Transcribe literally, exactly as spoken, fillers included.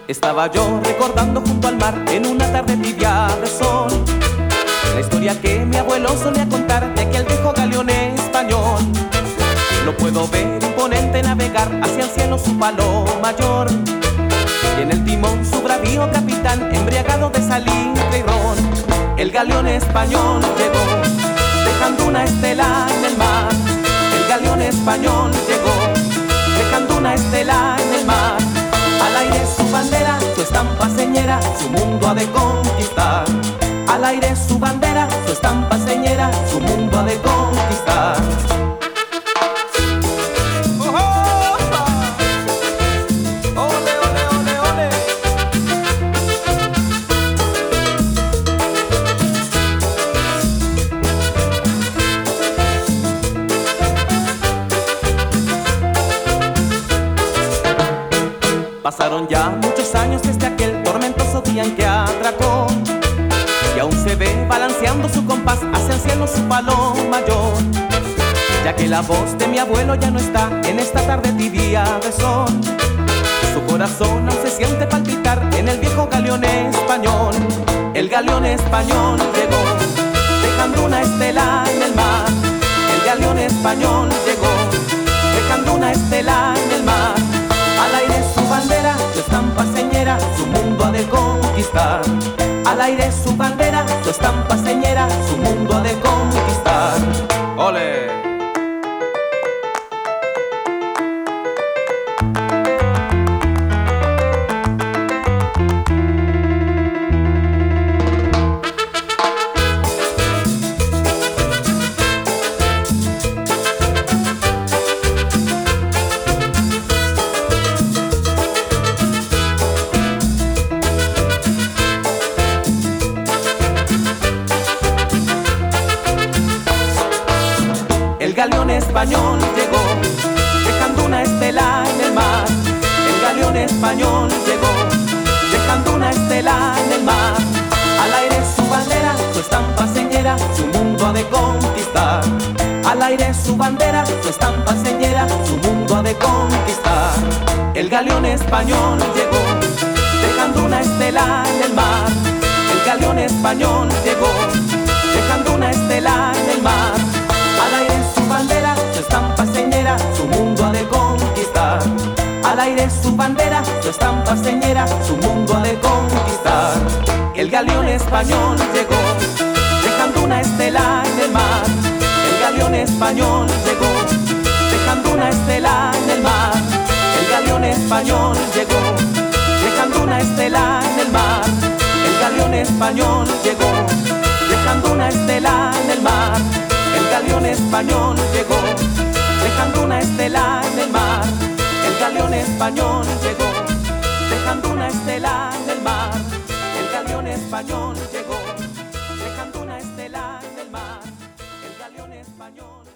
Estaba yo recordando junto al mar en una tarde tibia de sol la historia que mi abuelo solía contar de aquel viejo galeón español. Lo puedo ver imponente navegar hacia el cielo su palo mayor, y en el timón su bravío capitán embriagado de salitre y ron. El galeón español llegó dejando una estela en el mar. El galeón español llegó dejando una estela en el mar. Al aire su bandera, su estampa señera, su mundo ha de conquistar. Al aire su bandera, su estampa señera, su mundo ha de conquistar. Pasaron ya muchos años desde aquel tormentoso día en que atracó, y aún se ve balanceando su compás hacia el cielo su palo mayor. Ya que la voz de mi abuelo ya no está en esta tarde tibia de sol, su corazón aún se siente palpitar en el viejo galeón español. El galeón español llegó dejando una estela en el mar. El galeón español llegó dejando una estela en el mar. Al aire su bandera, su estampa señera, su mundo ha de conquistar. Al aire su bandera, su estampa señera, su mundo ha de conquistar. ¡Ole! El galeón español llegó dejando una estela en el mar. El galeón español llegó dejando una estela en el mar. Al aire su bandera, su estampa señera, su mundo ha de conquistar. Al aire su bandera, su estampa señera, su mundo ha de conquistar. El galeón español llegó dejando una estela en el mar. El galeón español llegó dejando una estela en el mar. Al aire su bandera, su estampa señera, su mundo ha de conquistar. Al aire su bandera, su estampa señera, su mundo ha de conquistar. El galeón español llegó dejando una estela en el mar. El galeón español llegó dejando una estela en el mar. El galeón español llegó dejando una estela en el mar. El galeón español llegó dejando una estela en el mar. El galeón español llegó dejando una estela en el mar. El galeón español llegó dejando una estela en el mar. El galeón español llegó dejando una estela en el mar. El galeón español